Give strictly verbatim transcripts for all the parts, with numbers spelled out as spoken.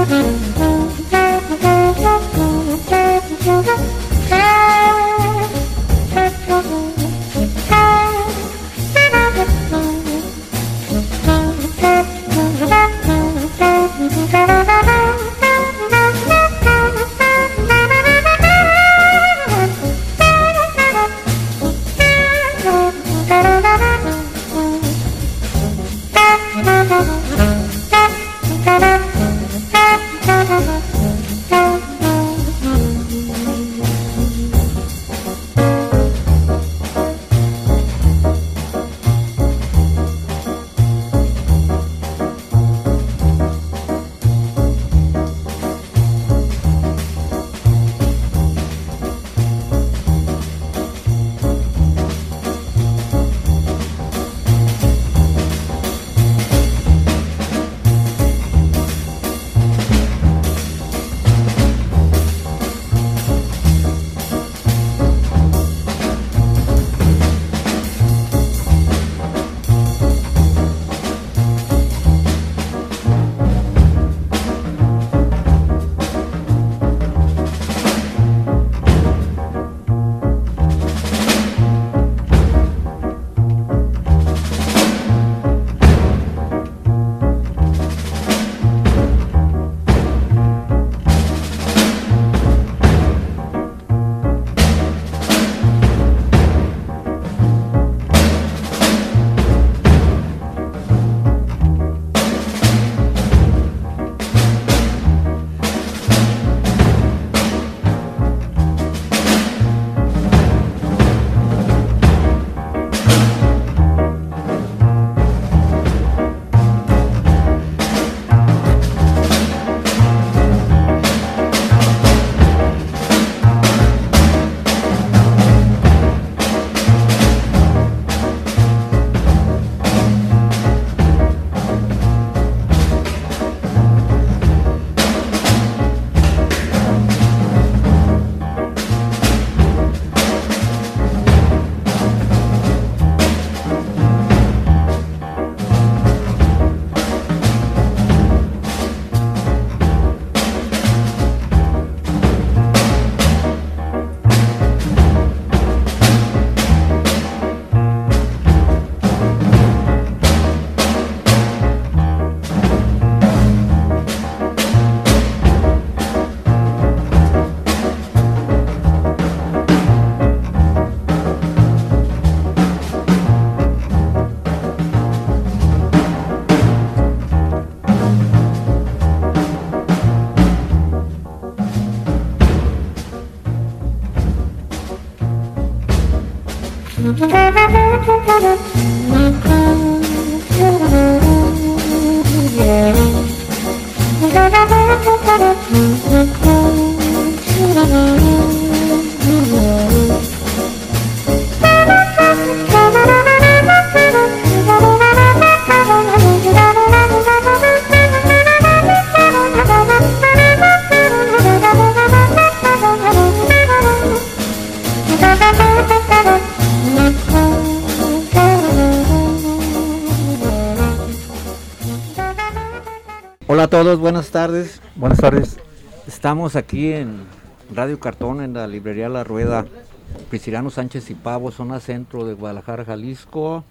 Hola a todos, buenas tardes. Buenas tardes. Estamos aquí en Radio Cartón, en la librería La Rueda, Prisciliano Sánchez y Pavo, zona centro de Guadalajara, Jalisco.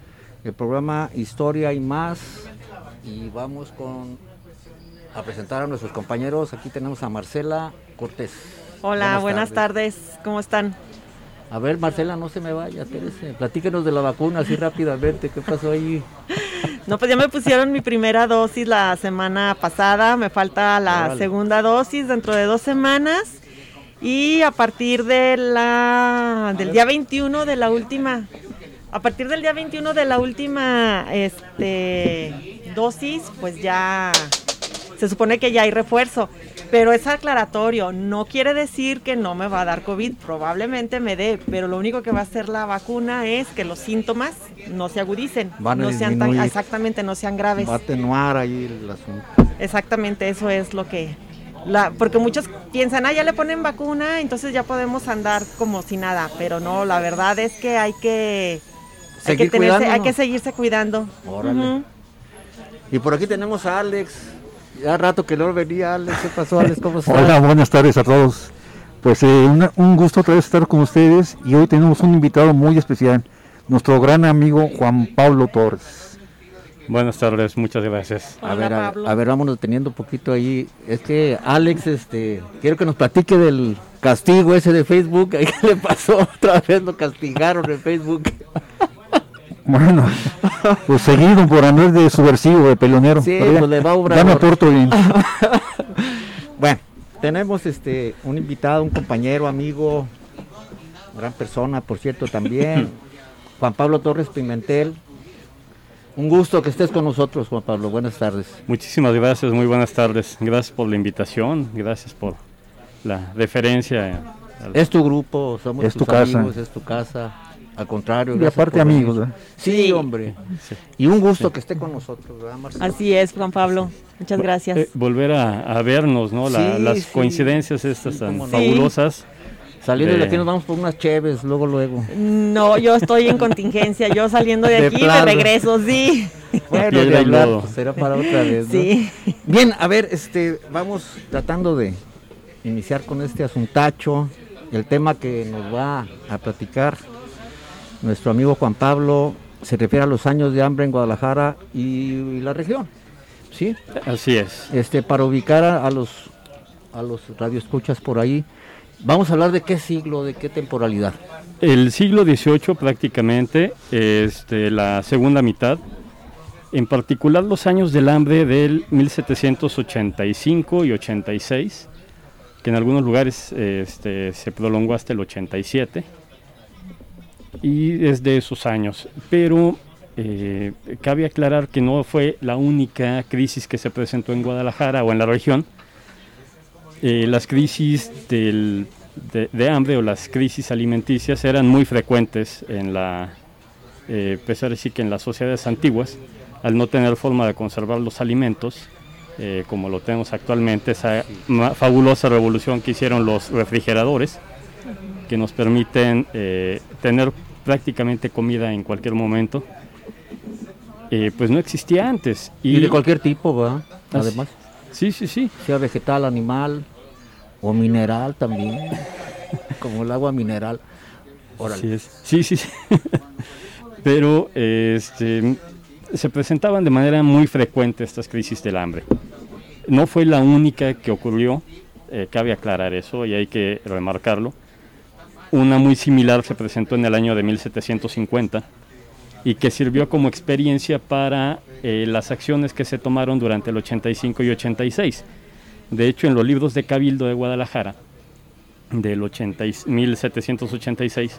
El programa Historia y Más. Y vamos con a presentar a nuestros compañeros. Aquí tenemos a Marcela Cortés. Hola, buenas, buenas tardes. tardes. ¿Cómo están? A ver, Marcela, no se me vaya, espérese. Platíquenos de la vacuna así rápidamente. ¿Qué pasó ahí? No, pues ya me pusieron mi primera dosis la semana pasada. Me falta la vale. segunda dosis dentro de dos semanas. Y a partir de la del día veintiuno de la última, a partir del día veintiuno de la última este, dosis, pues ya se supone que ya hay refuerzo. Pero es aclaratorio, no quiere decir que no me va a dar COVID, probablemente me dé, pero lo único que va a hacer la vacuna es que los síntomas no se agudicen, Van a no sean tan, exactamente, no sean graves. Va a atenuar ahí el asunto. Exactamente, eso es lo que, la, porque muchos piensan, ah, ya le ponen vacuna, entonces ya podemos andar como si nada, pero no, la verdad es que hay que, hay que, tenerse, hay que seguirse cuidando. Órale. Uh-huh. Y por aquí tenemos a Alex. Ya rato que no venía, Alex. ¿Qué pasó, Alex? ¿Cómo estás? Hola, buenas tardes a todos. Pues eh, una, un gusto otra vez estar con ustedes y hoy tenemos un invitado muy especial, nuestro gran amigo Juan Pablo Torres. Buenas tardes, muchas gracias. A ver, a, a ver, vámonos deteniendo un poquito ahí. Es que Alex, este, quiero que nos platique del castigo ese de Facebook. ¿Qué le pasó? Otra vez lo castigaron en Facebook. Bueno, pues seguido por andar de subversivo, de pelonero. Sí, ya, pues le va a obrar. Ya me porto bien. Bueno, tenemos este un invitado, un compañero, amigo, gran persona, por cierto, también, Juan Pablo Torres Pimentel. Un gusto que estés con nosotros, Juan Pablo. Buenas tardes. Muchísimas gracias, muy buenas tardes. Gracias por la invitación, gracias por la deferencia. Al... Es tu grupo, somos es tus tu amigos, casa. es tu casa. Al contrario. Y aparte amigos, ¿verdad? Sí, hombre. Sí. Y un gusto sí. que esté con nosotros, ¿verdad, Marcelo? Así es, Juan Pablo. Muchas gracias. Eh, volver a, a vernos, ¿no? La, sí, las sí. coincidencias estas tan sí. fabulosas. Saliendo de... de aquí nos vamos por unas cheves, luego, luego. No, yo estoy en contingencia, yo saliendo de, de aquí plano. de regreso, sí. Bueno, de hablar, pues, será para otra vez, ¿no? Sí. Bien, a ver, este, vamos tratando de iniciar con este asuntacho, el tema que nos va a platicar nuestro amigo Juan Pablo se refiere a los años de hambre en Guadalajara y, y la región, ¿sí? Así es. Este, para ubicar a, a los a los radioescuchas por ahí, vamos a hablar de qué siglo, de qué temporalidad. El siglo dieciocho prácticamente, este, la segunda mitad, en particular los años del hambre del mil setecientos ochenta y cinco y ochenta y seis, que en algunos lugares este, se prolongó hasta el ochenta y siete. Y desde esos años, pero eh, cabe aclarar que no fue la única crisis que se presentó en Guadalajara o en la región. Eh, las crisis del, de, de hambre o las crisis alimenticias eran muy frecuentes en la, eh, pesar de decir que en las sociedades antiguas, al no tener forma de conservar los alimentos, eh, como lo tenemos actualmente, esa fabulosa revolución que hicieron los refrigeradores, que nos permiten eh, tener prácticamente comida en cualquier momento, eh, pues no existía antes. Y, y de cualquier tipo, ¿verdad? Además. Sí, sí, sí. Sea vegetal, animal o mineral también, como el agua mineral. Órale. Sí, es. sí, sí, sí. Pero este, se presentaban de manera muy frecuente estas crisis del hambre. No fue la única que ocurrió, eh, cabe aclarar eso y hay que remarcarlo. Una muy similar se presentó en el año de mil setecientos cincuenta y que sirvió como experiencia para eh, las acciones que se tomaron durante el ochenta y cinco y ochenta y seis. De hecho, en los libros de Cabildo de Guadalajara, del ochenta, mil setecientos ochenta y seis,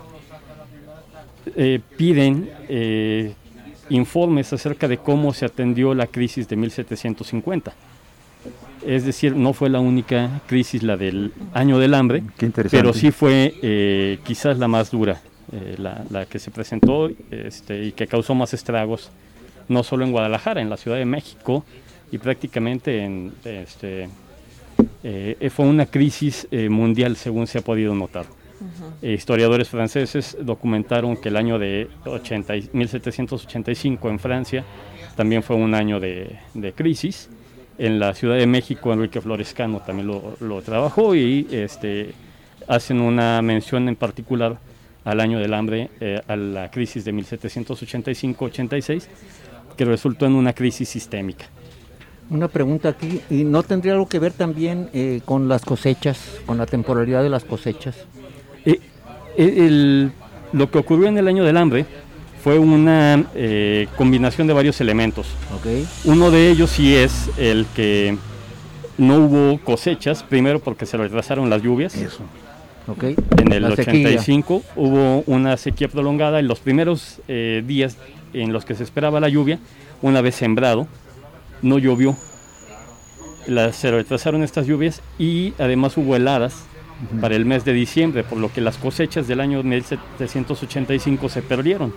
eh, piden eh, informes acerca de cómo se atendió la crisis de mil setecientos cincuenta. Es decir, no fue la única crisis la del año del hambre, pero sí fue eh, quizás la más dura, eh, la, la que se presentó este, y que causó más estragos, no solo en Guadalajara, en la Ciudad de México y prácticamente en, este, eh, fue una crisis eh, mundial según se ha podido notar. Uh-huh. Eh, historiadores franceses documentaron que el año de ochenta, mil setecientos ochenta y cinco en Francia también fue un año de, de crisis. En la Ciudad de México, Enrique Florescano también lo, lo trabajó y este, hacen una mención en particular al año del hambre, eh, a la crisis de mil setecientos ochenta y cinco ochenta y seis, que resultó en una crisis sistémica. Una pregunta aquí, ¿y no tendría algo que ver también eh, con las cosechas, con la temporalidad de las cosechas? Eh, el, lo que ocurrió en el año del hambre fue una eh, combinación de varios elementos. Okay. Uno de ellos sí es el que no hubo cosechas, primero porque se retrasaron las lluvias. Eso. Okay. En el ochenta y cinco hubo una sequía prolongada en los primeros eh, días en los que se esperaba la lluvia, una vez sembrado, no llovió. La, se retrasaron estas lluvias y además hubo heladas uh-huh. para el mes de diciembre, por lo que las cosechas del año mil setecientos ochenta y cinco se perdieron.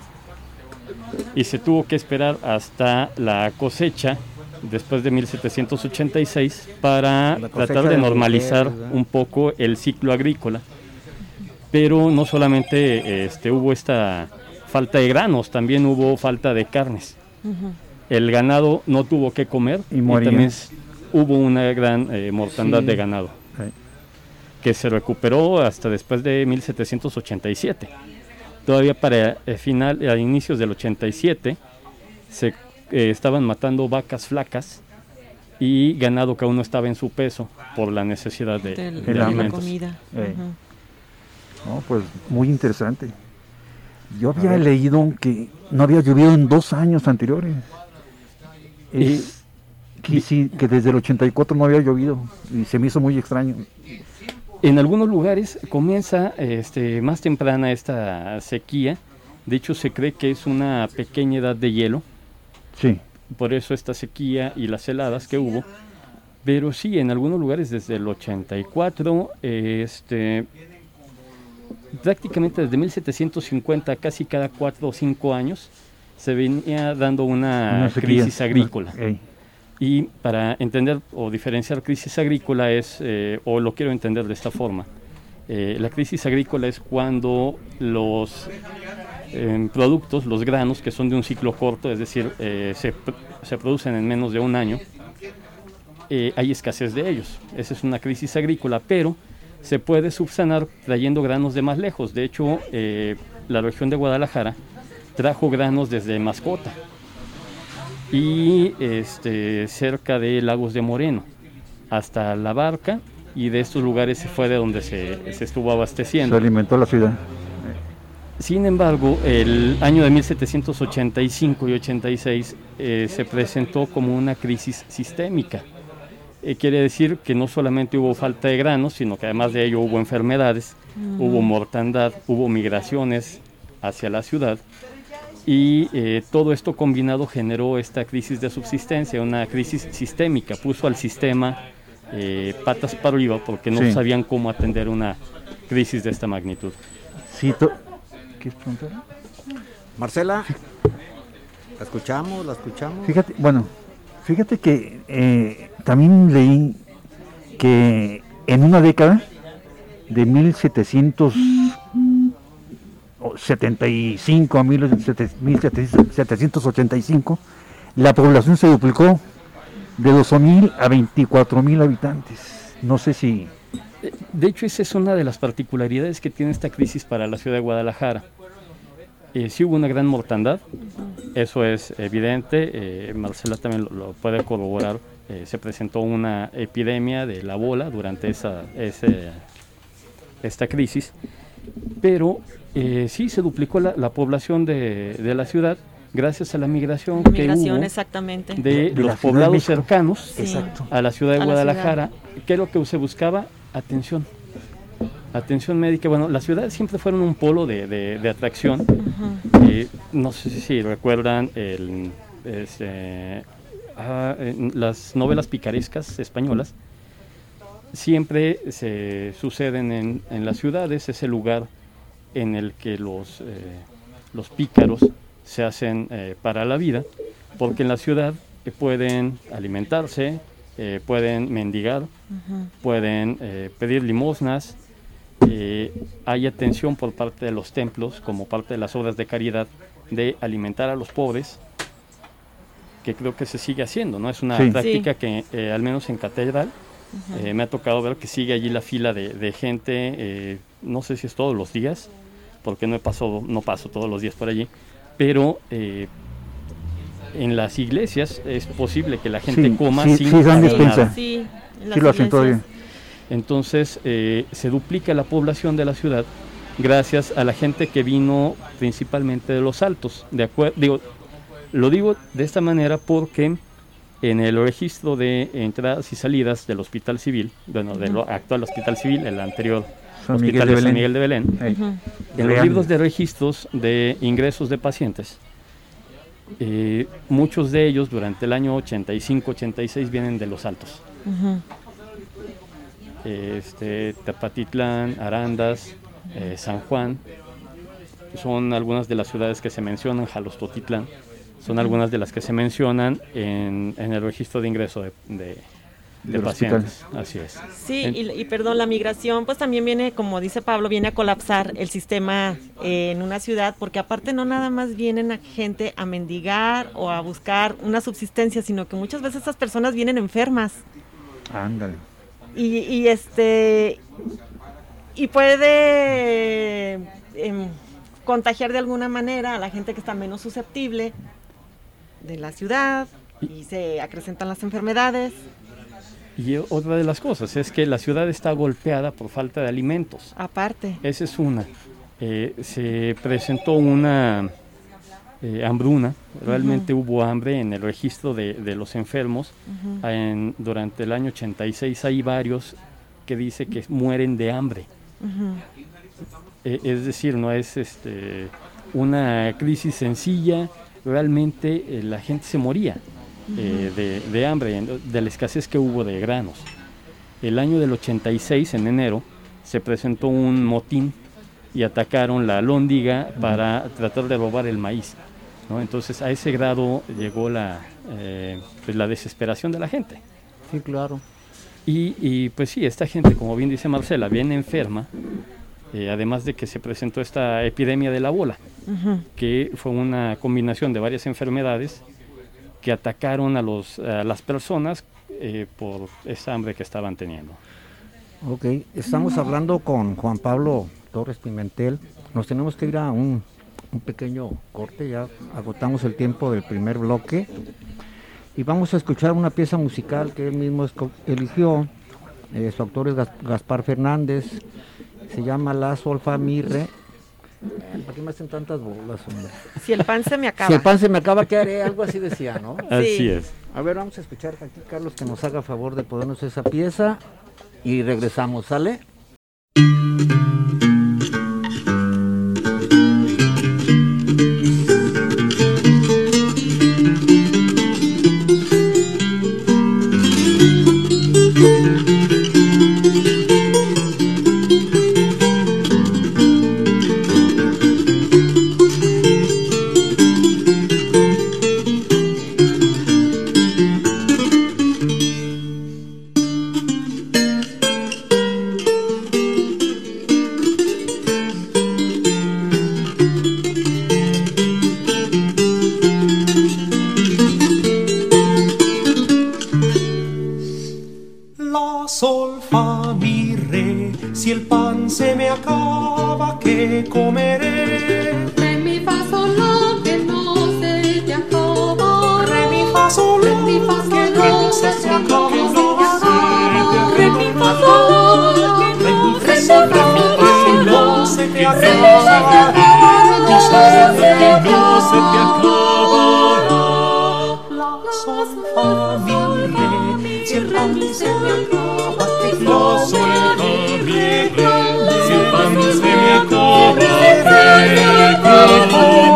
Y se tuvo que esperar hasta la cosecha después de mil setecientos ochenta y seis para tratar de normalizar de un poco el ciclo agrícola. Pero no solamente este, hubo esta falta de granos, también hubo falta de carnes. Uh-huh. El ganado no tuvo que comer y, y también hubo una gran eh, mortandad sí. de ganado, sí. que se recuperó hasta después de mil setecientos ochenta y siete. Todavía para el final, a inicios del ochenta y siete, se eh, estaban matando vacas flacas y ganado que aún no estaba en su peso por la necesidad de, de, de de alimentos. Comida. Eh. Uh-huh. No, pues muy interesante. Yo había leído que no había llovido en dos años anteriores. Es y, que, sí, que desde el ochenta y cuatro no había llovido y se me hizo muy extraño. En algunos lugares comienza este, más temprana esta sequía. De hecho, se cree que es una pequeña edad de hielo. Sí. Por eso esta sequía y las heladas que hubo. Pero sí, en algunos lugares desde el ochenta y cuatro, este, prácticamente desde mil setecientos cincuenta, casi cada cuatro o cinco años, se venía dando una, una crisis agrícola. Okay. Y para entender o diferenciar crisis agrícola es, eh, o lo quiero entender de esta forma, eh, la crisis agrícola es cuando los eh, productos, los granos, que son de un ciclo corto, es decir, eh, se, se producen en menos de un año, eh, hay escasez de ellos. Esa es una crisis agrícola, pero se puede subsanar trayendo granos de más lejos. De hecho, eh, la región de Guadalajara trajo granos desde Mascota y este, cerca de Lagos de Moreno hasta La Barca, y de estos lugares se fue de donde se, se estuvo abasteciendo. Se alimentó la ciudad. Sin embargo, el año de mil setecientos ochenta y cinco y ochenta y seis eh, se presentó como una crisis sistémica. Eh, quiere decir que no solamente hubo falta de granos, sino que además de ello hubo enfermedades, mm. hubo mortandad, hubo migraciones hacia la ciudad. Y eh, todo esto combinado generó esta crisis de subsistencia, una crisis sistémica, puso al sistema eh, patas para arriba porque no sí. sabían cómo atender una crisis de esta magnitud. Sí, to- ¿Quieres preguntar? Marcela, ¿la escuchamos? ¿La escuchamos? Fíjate, bueno, fíjate que eh, también leí que en una década de mil setecientos setenta y cinco a mil setecientos ochenta y cinco, la población se duplicó de doce mil a veinticuatro mil habitantes. No sé si... De hecho, esa es una de las particularidades que tiene esta crisis para la ciudad de Guadalajara. Eh, sí hubo una gran mortandad, eso es evidente, eh, Marcela también lo, lo puede corroborar. Eh, se presentó una epidemia de la bola durante esa, ese, esta crisis, pero eh, sí se duplicó la, la población de, de la ciudad gracias a la migración, la migración que hubo exactamente. de, de los poblados cercanos sí. a la ciudad de a Guadalajara. ¿Qué es lo que se buscaba? Atención. Atención médica. Bueno, las ciudades siempre fueron un polo de, de, de atracción. Uh-huh. Eh, no sé si recuerdan el, este, ah, las novelas picarescas españolas. Siempre se suceden en, en las ciudades, ese lugar en el que los, eh, los pícaros se hacen eh, para la vida, porque en la ciudad eh, pueden alimentarse, eh, pueden mendigar, uh-huh. pueden eh, pedir limosnas. Eh, hay atención por parte de los templos como parte de las obras de caridad de alimentar a los pobres, que creo que se sigue haciendo, ¿no? Es una sí. práctica sí. que eh, al menos en Catedral uh-huh. eh, me ha tocado ver que sigue allí la fila de, de gente, eh, no sé si es todos los días, porque no, he pasado, no paso todos los días por allí, pero eh, en las iglesias es posible que la gente sí, coma sí, sin sí, pagar nada. Sí, sí lo hacen todavía. Entonces eh, se duplica la población de la ciudad gracias a la gente que vino principalmente de los Altos. De acuerdo, digo, lo digo de esta manera porque en el registro de entradas y salidas del Hospital Civil, bueno, uh-huh. del actual Hospital Civil, el anterior San Hospital Miguel de, de San Belén. Miguel de Belén, uh-huh. en los libros de registros de ingresos de pacientes, eh, muchos de ellos durante el año ochenta y cinco ochenta y seis vienen de los Altos. Uh-huh. Este, Tepatitlán, Arandas, eh, San Juan, son algunas de las ciudades que se mencionan, Jalostotitlán, son algunas de las que se mencionan en, en el registro de ingreso de, de, de pacientes. Así es. Sí, en, y, y perdón, la migración pues también viene, como dice Pablo, viene a colapsar el sistema eh, en una ciudad, porque aparte no nada más vienen a gente a mendigar o a buscar una subsistencia, sino que muchas veces estas personas vienen enfermas. Ándale. Y, y este y puede eh, contagiar de alguna manera a la gente que está menos susceptible de la ciudad y se acrecentan las enfermedades. Y otra de las cosas es que la ciudad está golpeada por falta de alimentos. Aparte. Esa es una. Eh, se presentó una eh, hambruna, realmente uh-huh. hubo hambre en el registro de, de los enfermos. Uh-huh. En, durante el año ochenta y seis hay varios que dice que mueren de hambre. Uh-huh. Eh, es decir, no es este, una crisis sencilla, realmente eh, la gente se moría. Eh, de, de hambre, de la escasez que hubo de granos. El año del ochenta y seis, en enero, se presentó un motín y atacaron la Alhóndiga para tratar de robar el maíz, ¿no? Entonces a ese grado llegó la, eh, pues, la desesperación de la gente. Sí, claro. Y, y pues sí, esta gente, como bien dice Marcela, viene enferma, eh, además de que se presentó esta epidemia de la bola, uh-huh. que fue una combinación de varias enfermedades que atacaron a, los, a las personas eh, por esa hambre que estaban teniendo. Ok, estamos hablando con Juan Pablo Torres Pimentel. Nos tenemos que ir a un, un pequeño corte, ya agotamos el tiempo del primer bloque. Y vamos a escuchar una pieza musical que él mismo esco- eligió. Eh, su autor es Gas- Gaspar Fernández. Se llama La Sol Fa Mi Re. ¿Para qué me hacen tantas bolas, hombre? Si el pan se me acaba. Si el pan se me acaba, ¿qué haré? Algo así decía, ¿no? Así Sí. es. A ver, vamos a escuchar aquí, Carlos, que nos haga favor de ponernos esa pieza y regresamos, ¿sale? La, sol, fa, mi, re. Si el pan se me acaba, ¿qué comeré? Re, mi, fa, sol, la, que no se te acaba. Re, mi, fa, sol, la, Re, mi, fa, sol, que la, no se te acaba. que no se te acaba. Re, mi, fa, sol, la, que no se te acaba. Que no se te acaba. No se te La, sol, fa, mi, re. Si el pan se me acaba, ¿qué comeré? Si el pan se me acaba, ¿qué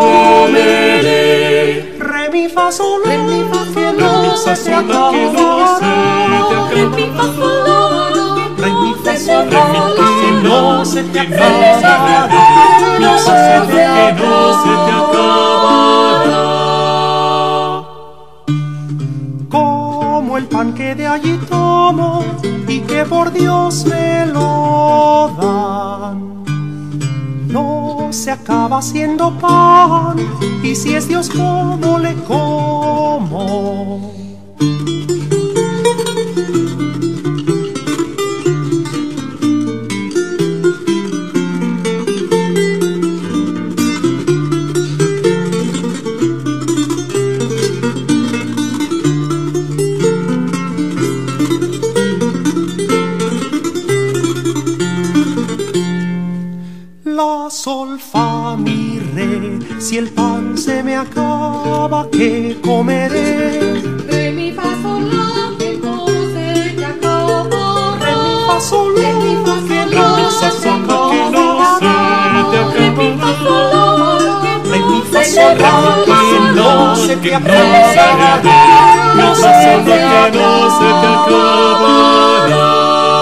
comeré? Re, mi, fa, sol, Re, mi, fa, que sol, no se te acaba. Re, mi, fa, sol, la, Re, mi, fa, sol, que que no se te acaba. No se te que no se te acabará. Como el pan que de allí tomo y que por Dios me lo dan, no se acaba siendo pan, y si es Dios, ¿cómo le como? La, sol, fa, mi, re. Si el pan se me acaba, ¿qué comeré? Re, mi, fa, sol, la, que no se te acaba. Re, mi, fa, sol, Re, mi, fa, que sol, no la, se te que no acaba. Re, mi, fa, sol, la, Re, mi, fa, Re, sol, mi, fa, sol, que no se te acaba. No se te que no se te acabará.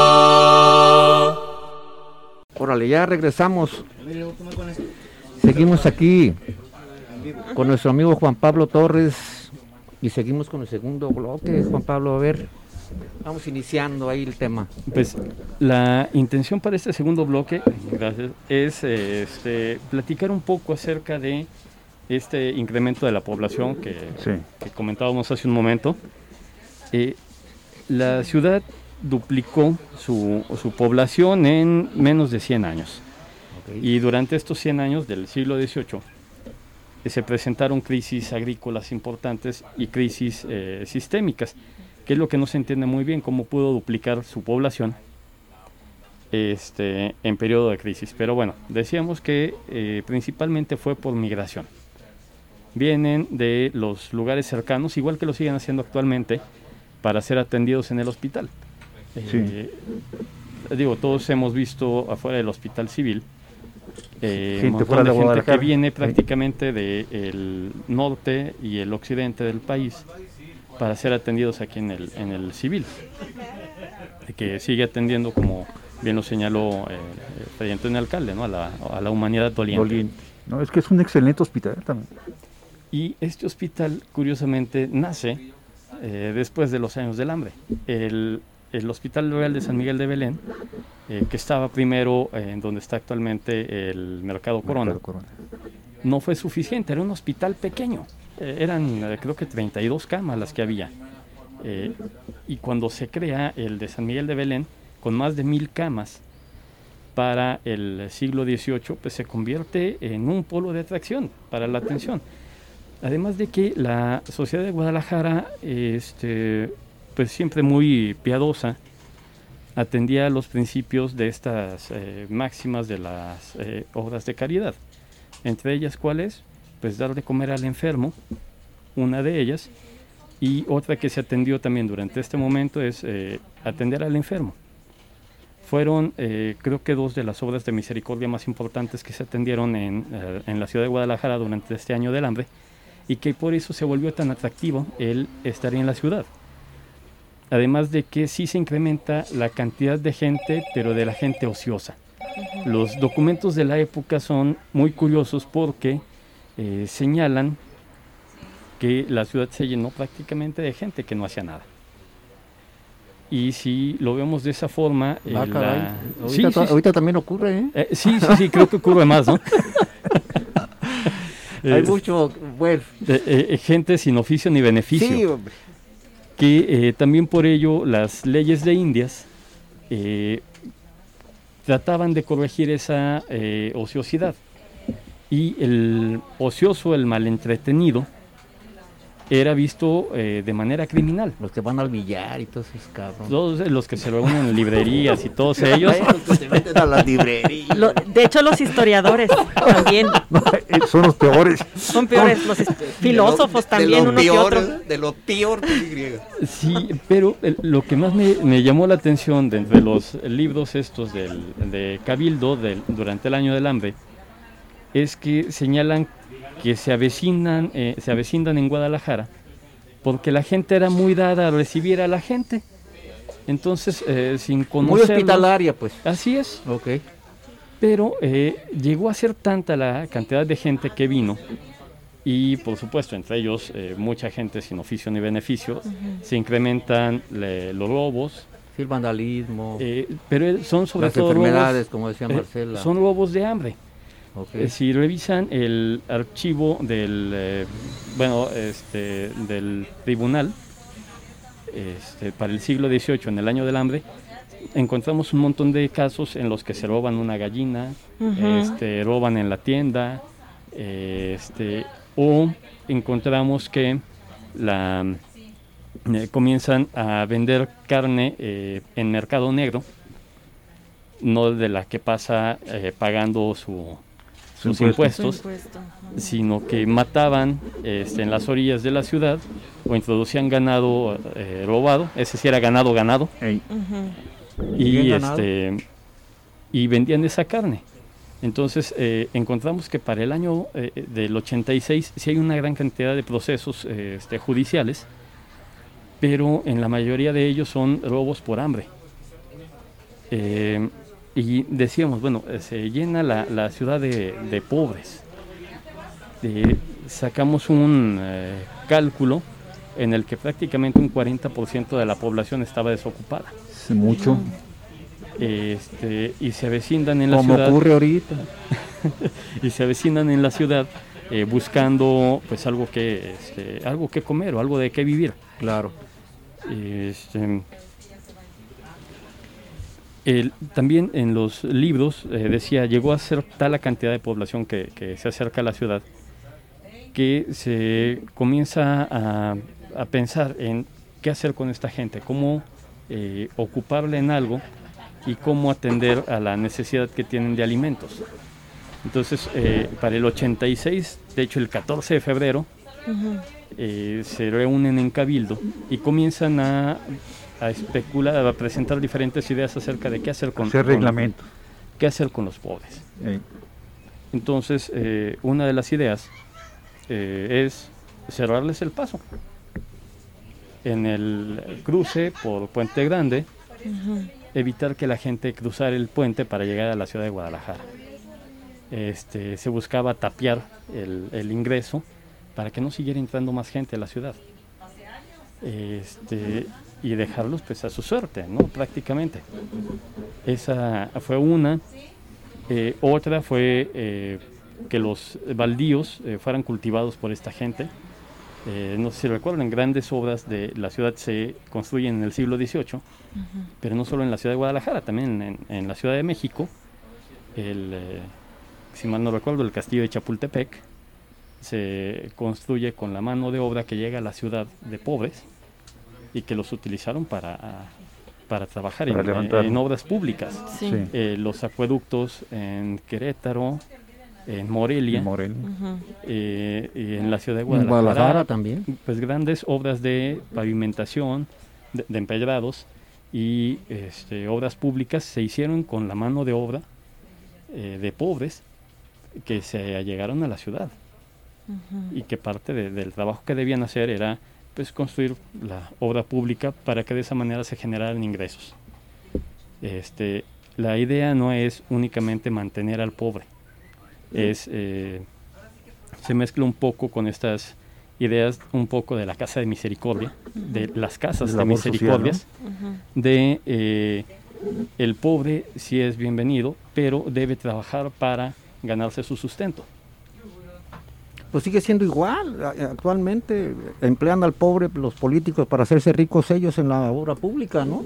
Órale, ya regresamos. Seguimos aquí con nuestro amigo Juan Pablo Torres y seguimos con el segundo bloque. Juan Pablo, a ver, vamos iniciando ahí el tema. Pues la intención para este segundo bloque, gracias, es eh, este, platicar un poco acerca de este incremento de la población que, Sí. que comentábamos hace un momento. Eh, la ciudad duplicó su, su población en menos de cien años. Okay. Y durante estos cien años del siglo dieciocho eh, se presentaron crisis agrícolas importantes y crisis eh, sistémicas, que es lo que no se entiende muy bien, cómo pudo duplicar su población este, en periodo de crisis. Pero bueno, decíamos que eh, principalmente fue por migración. Vienen de los lugares cercanos, igual que lo siguen haciendo actualmente, para ser atendidos en el hospital. Sí. Eh, digo, todos hemos visto afuera del hospital civil eh, Gente un montón fuera de de gente que Guadalajara. viene Sí. prácticamente del norte y el occidente del país para ser atendidos aquí en el, en el civil, que sigue atendiendo, como bien lo señaló eh, el Fray Antonio Alcalde, ¿no? a, la, a la humanidad doliente. Doliente. No, es que es un excelente hospital también. Y este hospital, curiosamente, nace eh, después de los años del hambre. El, el Hospital Real de San Miguel de Belén, eh, que estaba primero eh, en donde está actualmente el Mercado Corona, Mercado Corona. no fue suficiente, era un hospital pequeño. Eh, eran eh, creo que treinta y dos camas las que había. Eh, y cuando se crea el de San Miguel de Belén, con más de mil camas, para el siglo dieciocho, pues se convierte en un polo de atracción para la atención. Además de que la sociedad de Guadalajara, este, pues siempre muy piadosa, atendía los principios de estas eh, máximas de las eh, obras de caridad. Entre ellas, ¿cuáles? Pues dar de comer al enfermo, una de ellas, y otra que se atendió también durante este momento es eh, atender al enfermo. Fueron, eh, creo que dos de las obras de misericordia más importantes que se atendieron en, eh, en la ciudad de Guadalajara durante este año del hambre, y que por eso se volvió tan atractivo el estar en la ciudad. Además de que sí se incrementa la cantidad de gente, pero de la gente ociosa. Los documentos de la época son muy curiosos porque eh, señalan que la ciudad se llenó prácticamente de gente que no hacía nada. Y si lo vemos de esa forma... Ah, eh, caray. la... Ahorita, sí, ta- sí, sí. ahorita también ocurre, ¿eh? Eh, sí, sí, sí, creo que ocurre más, ¿no? Hay Eh, mucho, bueno, eh, eh, gente sin oficio ni beneficio. sí, hombre. Que eh, también por ello las leyes de Indias eh, trataban de corregir esa eh, ociosidad. Y el ocioso, el malentretenido, era visto eh, de manera criminal. Los que van al billar y todos esos cabrones. Todos los que se reúnen en librerías y todos ellos. Los que se meten a las librerías. Lo- de hecho, los historiadores también No, eh, son los peores. son peores, los hist- filósofos De también, lo unos y peor, otros. de lo peor que se griega. Sí, pero el- lo que más me, me llamó la atención de entre los libros estos del, de Cabildo del, durante el año del hambre es que señalan que se avecinan, eh, se avecinan en Guadalajara porque la gente era muy dada a recibir a la gente. Entonces, eh, sin Muy conocerlos... hospitalaria, pues. Así es. Ok. Pero eh, llegó a ser tanta la cantidad de gente que vino y por supuesto entre ellos eh, mucha gente sin oficio ni beneficio, se incrementan le- los robos, Sí, el vandalismo, eh, pero son sobre las todo enfermedades, robos, como decía eh, Marcela. son robos de hambre. Ok. Eh, si revisan el archivo del eh, bueno este del tribunal este, para el siglo dieciocho, en el año del hambre, encontramos un montón de casos en los que se roban una gallina, Ujú. este, roban en la tienda, eh, este, o encontramos que la, eh, comienzan a vender carne eh, en mercado negro, no de la que pasa eh, pagando su, sus impuesto. impuestos, Su impuesto, ajá. sino que mataban este, en las orillas de la ciudad o introducían ganado eh, robado, ese sí era ganado ganado, Ey, Ujú. y Bien ganado. este y vendían esa carne. Entonces eh, encontramos que para el año eh, del ochenta y seis sí hay una gran cantidad de procesos eh, este, judiciales, pero en la mayoría de ellos son robos por hambre. Eh, y decíamos, bueno, eh, se llena la, la ciudad de, de pobres. Eh, sacamos un eh, cálculo en el que prácticamente un cuarenta por ciento de la población estaba desocupada. es mucho. Este, y se avecinan en la Como ciudad ocurre ahorita. y se avecinan en la ciudad eh, buscando pues algo que este, algo que comer o algo de qué vivir. Claro. Este, El, también en los libros eh, decía, llegó a ser tal la cantidad de población que, que se acerca a la ciudad, que se comienza a, a pensar en qué hacer con esta gente, cómo eh, ocuparla en algo y cómo atender a la necesidad que tienen de alimentos. Entonces, eh, para el ochenta y seis, de hecho el catorce de febrero, uh-huh. eh, se reúnen en Cabildo y comienzan a a especular, a presentar diferentes ideas acerca de qué hacer con, hacer reglamentos. Qué hacer con los pobres. Sí. Entonces, eh, una de las ideas eh, es cerrarles el paso. En el cruce por Puente Grande, uh-huh. evitar que la gente cruzara el puente para llegar a la ciudad de Guadalajara. Este, se buscaba tapiar el, el ingreso para que no siguiera entrando más gente a la ciudad. Este... y dejarlos pues a su suerte, ¿no? Prácticamente. Esa fue una. Eh, otra fue eh, que los baldíos eh, fueran cultivados por esta gente. Eh, no sé si recuerdan, grandes obras de la ciudad se construyen en el siglo dieciocho, uh-huh. pero no solo en la ciudad de Guadalajara, también en, en la Ciudad de México. El, eh, si mal no recuerdo, el castillo de Chapultepec se construye con la mano de obra que llega a la ciudad de pobres y que los utilizaron para, para trabajar para en, en obras públicas. Sí. Sí. Eh, los acueductos en Querétaro, en Morelia, Morelia. Uh-huh. eh, y en la ciudad de Guadalajara, en Guadalajara también. Pues grandes obras de pavimentación, de, de empedrados y este, obras públicas se hicieron con la mano de obra eh, de pobres que se allegaron a la ciudad. Uh-huh. Y que parte de, del trabajo que debían hacer era pues construir la obra pública para que de esa manera se generaran ingresos. Este, la idea no es únicamente mantener al pobre, es eh, se mezcla un poco con estas ideas un poco de la casa de misericordia, uh-huh. de las casas de misericordias, social, ¿no? uh-huh. de eh, el pobre sí es bienvenido, pero debe trabajar para ganarse su sustento. Pues sigue siendo igual, actualmente emplean al pobre los políticos para hacerse ricos ellos en la obra pública, ¿no?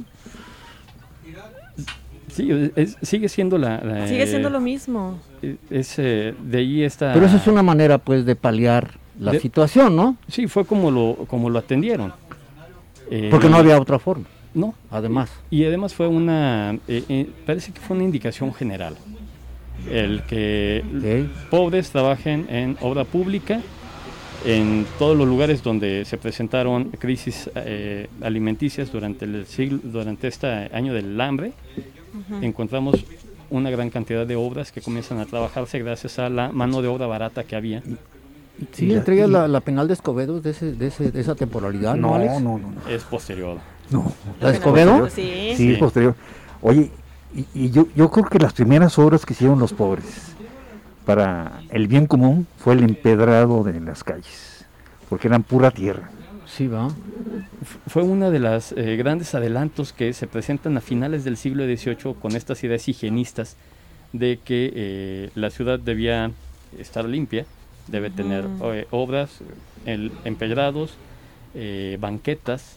Sí, es, sigue siendo la, la sigue siendo eh, lo mismo. Es, eh, de ahí está. Pero eso es una manera, pues, de paliar la de, situación, ¿no? Sí, fue como lo como lo atendieron. Eh, Porque no había otra forma. No. Además. Y, y además fue una, eh, eh, parece que fue una indicación general. El que okay. pobres trabajen en obra pública en todos los lugares donde se presentaron crisis eh, alimenticias durante el siglo, durante este año del hambre. Uh-huh. Encontramos una gran cantidad de obras que comienzan a trabajarse gracias a la mano de obra barata que había. ¿Sí le entregas la, la penal de Escobedo de, ese, de, ese, de esa temporalidad? No, no, Alex? no, no, no. Es posterior. No. ¿La de Escobedo? Sí, sí, sí, es posterior. Oye, y, y yo, yo creo que las primeras obras que hicieron los pobres para el bien común fue el empedrado de las calles, porque eran pura tierra. Sí, va. Fue uno de los eh, grandes adelantos que se presentan a finales del siglo dieciocho con estas ideas higienistas de que eh, la ciudad debía estar limpia, debe uh-huh. tener eh, obras, el, empedrados, eh, banquetas,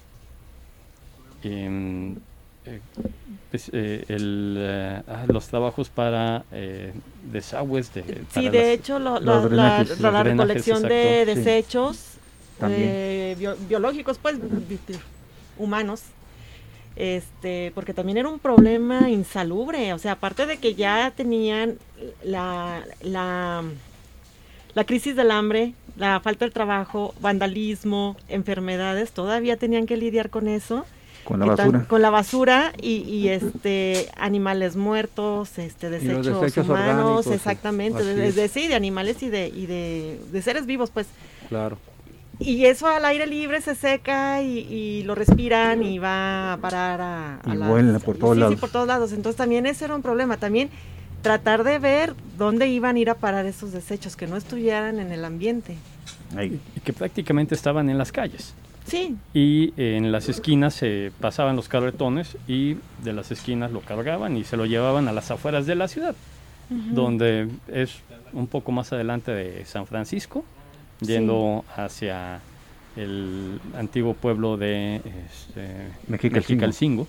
eh, eh, pues, eh, el, eh, ah, los trabajos para eh, desagües. De, sí, para de las, hecho, lo, la, la, la, la recolección de desechos. Sí. Eh, bio, biológicos, pues, humanos, este, porque también era un problema insalubre, o sea, aparte de que ya tenían la, la, la crisis del hambre, la falta de trabajo, vandalismo, enfermedades, todavía tenían que lidiar con eso. Con la basura. Tan, con la basura y, y este animales muertos, este desechos, desechos humanos, exactamente, de, de, sí, de animales y de, y de, de seres vivos, pues. Claro. Y eso al aire libre se seca y, y lo respiran y va a parar a, a y las, vuela por todos sí, lados. Sí, por todos lados. Entonces también ese era un problema. También tratar de ver dónde iban a ir a parar esos desechos, que no estuvieran en el ambiente. Y que prácticamente estaban en las calles. Sí. Y eh, en las esquinas se pasaban los carretones y de las esquinas lo cargaban y se lo llevaban a las afueras de la ciudad, uh-huh. donde es un poco más adelante de San Francisco, yendo sí. hacia el antiguo pueblo de este, Mexicalcingo.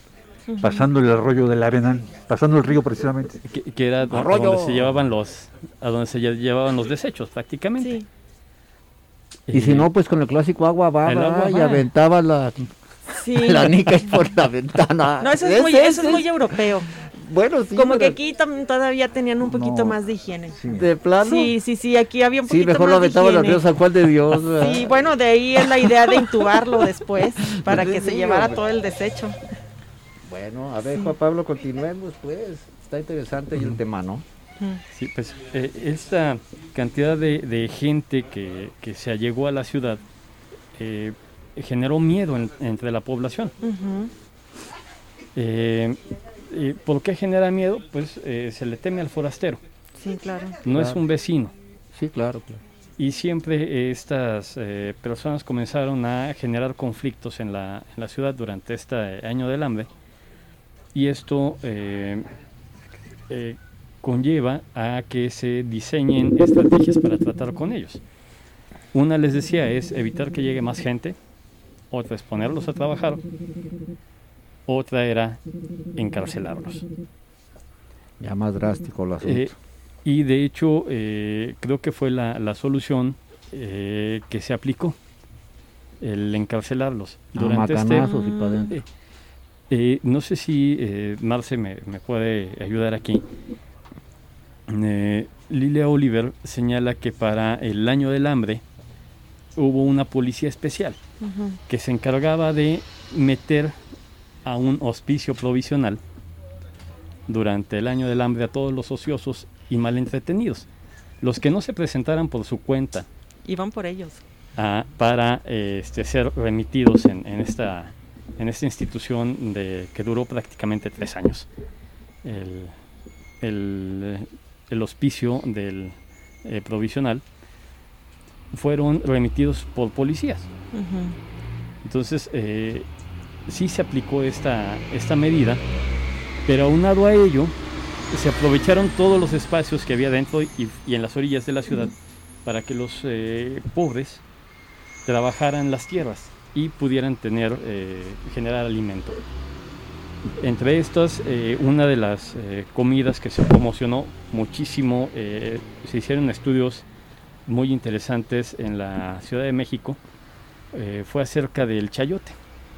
Ujú. pasando el arroyo del Arenal, pasando el río precisamente. Que, que era do- a Arroyo. donde se llevaban los a donde se lle- llevaban los desechos prácticamente. Sí. Y si Eh, no, pues con el clásico agua va, el agua ¿verdad? y va. aventaba la, Sí. la nica por la ventana. No, eso es, Ese muy, eso es muy europeo. Bueno, sí. Como que pero aquí tam- todavía tenían un poquito No. más de higiene. Sí. de plano. Sí, sí, sí, aquí había un Sí, poquito mejor más lo de aventaba la higiene. río San Juan de Dios. ¿verdad? Sí, bueno, de ahí es la idea de intubarlo después, para Pues que sí, se llevara hombre. todo el desecho. Bueno, a ver, Juan Pablo, continuemos, pues. Está interesante el tema, ¿no? Sí, pues eh, esta cantidad de, de gente que, que se allegó a la ciudad eh, generó miedo en- entre la población. Ujú. Eh, eh, ¿Por qué genera miedo? Pues eh, se le teme al forastero, Sí, claro. no es Claro. un vecino. Sí, claro, claro. Y siempre eh, estas eh, personas comenzaron a generar conflictos en la, en la ciudad durante este año del hambre. Y esto eh, eh, conlleva a que se diseñen estrategias para tratar con ellos. Una, les decía, es evitar que llegue más gente. Otra es ponerlos a trabajar. Otra era encarcelarlos. Ya más drástico el asunto. Eh, y de hecho, eh, creo que fue la, la solución eh, que se aplicó, el encarcelarlos. A Durante este, macanazos y para adentro. eh, eh, no sé si eh, Marce me, me puede ayudar aquí. Eh, Lilia Oliver señala que para el año del hambre hubo una policía especial Ujú. que se encargaba de meter a un hospicio provisional durante el año del hambre a todos los ociosos y mal entretenidos, los que no se presentaran por su cuenta Iban por ellos. a- para eh, este, ser remitidos en, en esta en esta institución de, que duró prácticamente tres años. El, el, eh, el hospicio del eh, provisional fueron remitidos por policías. Ujú. Entonces, eh, sí se aplicó esta, esta medida, pero aunado a ello, se aprovecharon todos los espacios que había dentro y, y en las orillas de la ciudad para que los eh, pobres trabajaran las tierras y pudieran tener, eh, generar alimento. Entre estas, eh, una de las eh, comidas que se promocionó muchísimo, eh, se hicieron estudios muy interesantes en la Ciudad de México, eh, fue acerca del chayote.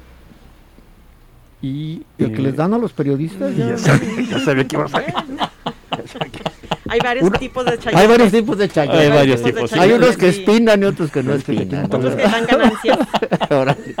Y ¿El que eh, les dan a los periodistas? Ya sabía, ya sabía que ibas a... Hay varios Una- tipos de Hay chayotes. varios tipos de chayotes. Hay varios tipos de tipos, sí. Hay chayotes, unos que sí. espinan y otros que no espinan. Otros que dan ganancias. Órale.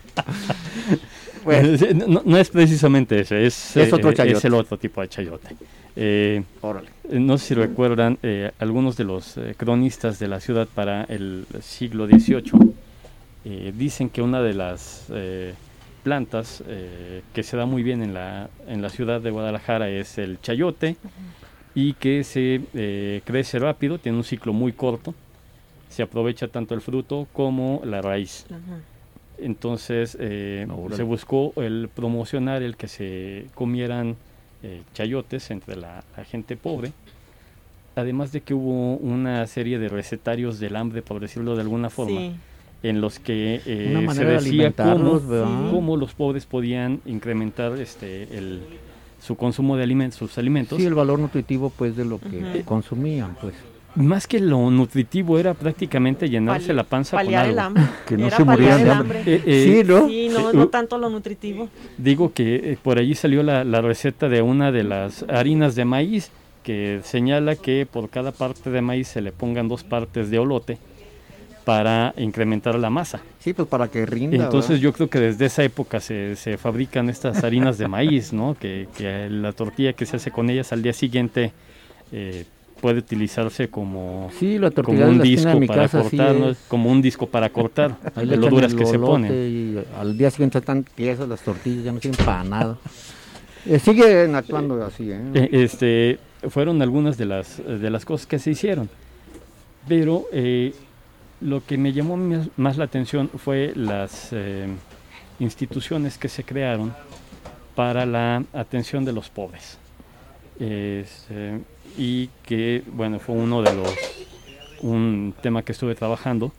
Bueno, Sí, no, no es precisamente ese, es, Es otro eh, chayote. es el otro tipo de chayote. Eh, órale. eh, no sé si recuerdan, eh, algunos de los eh, cronistas de la ciudad para el siglo dieciocho eh, dicen que una de las eh, plantas eh, que se da muy bien en la, en la ciudad de Guadalajara es el chayote y que se eh, crece rápido, tiene un ciclo muy corto, se aprovecha tanto el fruto como la raíz. Ajá. Entonces eh, Órale. se buscó el promocionar el que se comieran eh, chayotes entre la, la gente pobre, además de que hubo una serie de recetarios del hambre, por decirlo de alguna forma, Sí. en los que eh, Una se manera de decía cómo, alimentarlos, ¿verdad? cómo los pobres podían incrementar este el, su consumo de alimentos, sus alimentos. Sí, el valor nutritivo, pues, de lo que Ujú. consumían, pues. Más que lo nutritivo era prácticamente llenarse Pali- la panza con paliar algo. el hambre. Que no Era se paliar murieran el de hambre. Eh, eh, Sí, ¿no? Sí, no, Eh, no uh, tanto lo nutritivo. Digo que eh, por allí salió la, la receta de una de las harinas de maíz que señala que por cada parte de maíz se le pongan dos partes de olote para incrementar la masa. Sí, pues para que rinda. Entonces ¿verdad? yo creo que desde esa época se, se fabrican estas harinas de maíz, ¿no? Que, que la tortilla que se hace con ellas al día siguiente eh, puede utilizarse como, Sí, la como tortilla un la disco en mi para casa, sí cortar, ¿no? es. Como un disco para cortar, Ahí de le lo echan duras el que se olote ponen. Y al día siguiente están tiesas las tortillas, ya no sirven para nada. Eh, siguen actuando así, ¿eh? Eh, este, fueron algunas de las, de las cosas que se hicieron. Pero eh, lo que me llamó más, más la atención fue las eh, instituciones que se crearon para la atención de los pobres. Es, eh, y que, bueno, fue uno de los, un tema que estuve trabajando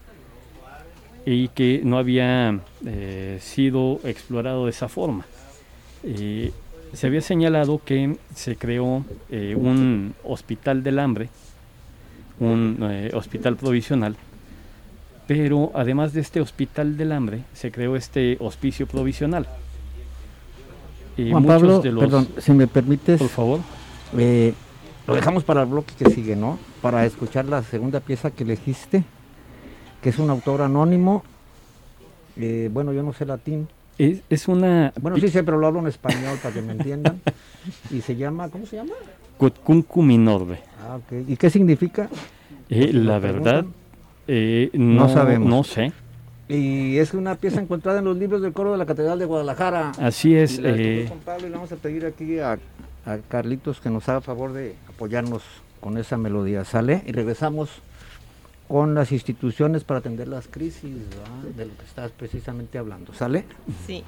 y que no había eh, sido explorado de esa forma. Eh, se había señalado que se creó eh, un hospital del hambre, un eh, hospital provisional, pero además de este hospital del hambre, se creó este hospicio provisional. Y Juan muchos Pablo, de los, perdón, si me permites, por favor. eh, lo dejamos para el bloque que sigue, ¿no? Para escuchar la segunda pieza que elegiste, que es un autor anónimo. Eh, bueno, yo no sé latín. Es, es una... Bueno, sí sé, pero lo hablo en español para que me entiendan. Y se llama, ¿cómo se llama? Cotcuncu Minorbe. Ah, ok. ¿Y qué significa? Eh, Si la nos verdad, preguntan. eh, no, No sabemos. no sé. Y es una pieza encontrada en los libros del coro de la Catedral de Guadalajara. Así es. Y la escogió eh, Juan Pablo, y le vamos a pedir aquí a, a Carlitos que nos haga favor de apoyarnos con esa melodía, ¿sale? Y regresamos con las instituciones para atender las crisis, ¿verdad? De lo que estás precisamente hablando, ¿sale? Sí.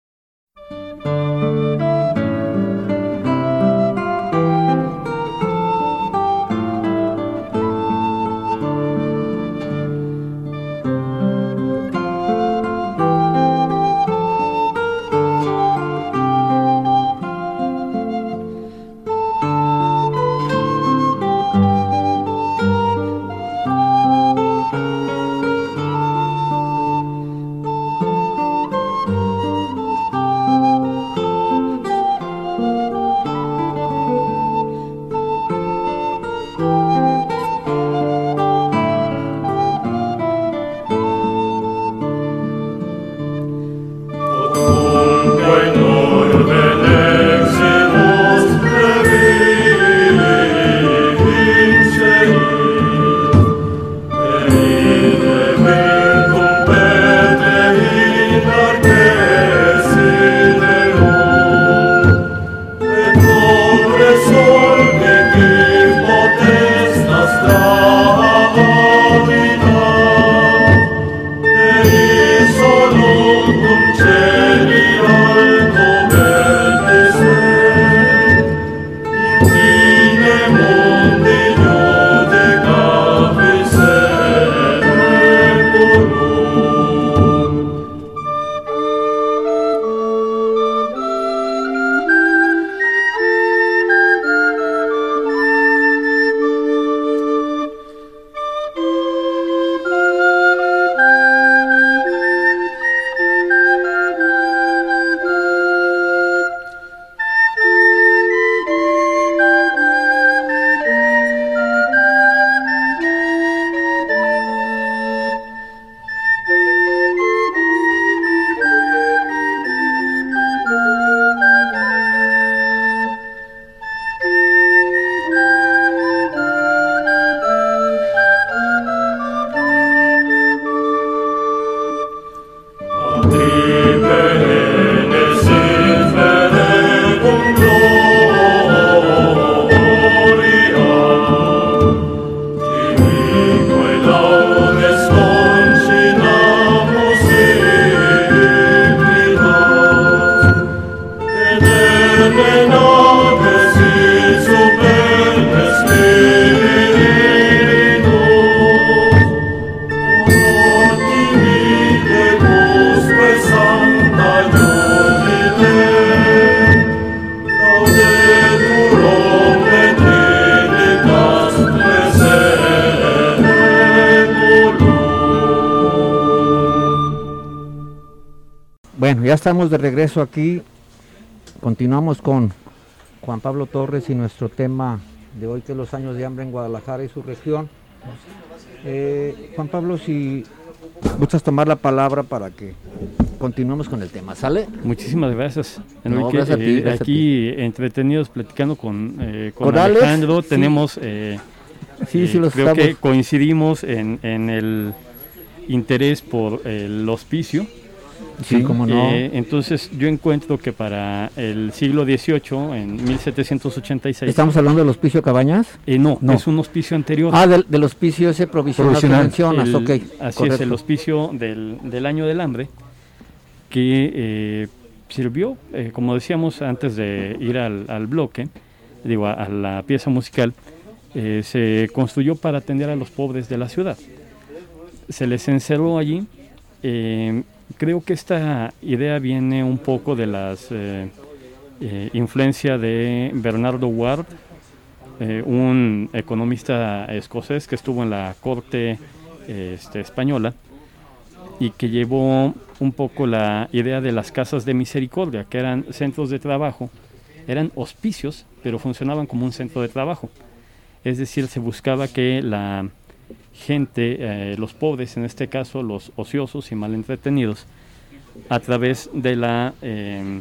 Bueno, ya estamos de regreso aquí. Continuamos con Juan Pablo Torres y nuestro tema de hoy, que es los años de hambre en Guadalajara y su región. Eh, Juan Pablo, si gustas tomar la palabra para que continuemos con el tema, ¿sale? Muchísimas gracias, No, Enrique. gracias a ti, Eh, gracias a aquí entretenidos platicando con, eh, con ¿Con Alex? Alejandro, Sí. tenemos, eh, Sí, eh, sí, los creo estamos. que coincidimos en, en el interés por el hospicio. Sí, cómo no. Eh, entonces yo encuentro que para el siglo dieciocho, en mil setecientos ochenta y seis, ¿Estamos hablando del hospicio Cabañas? eh, no, No. es un hospicio anterior. Ah, del, del hospicio ese provisional, Provisional. que mencionas, El- ok. Así correcto. es, el hospicio del, del año del hambre, que eh, sirvió, eh, como decíamos antes de ir al, al bloque, digo, a, a la pieza musical, eh, se construyó para atender a los pobres de la ciudad. Se les encerró allí. eh, creo que esta idea viene un poco de las eh, eh, influencia de Bernardo Ward, eh, un economista escocés que estuvo en la corte eh, este, española y que llevó un poco la idea de las casas de misericordia, que eran centros de trabajo, eran hospicios, pero funcionaban como un centro de trabajo. Es decir, se buscaba que la gente, eh, los pobres en este caso, los ociosos y mal entretenidos, a través de la eh,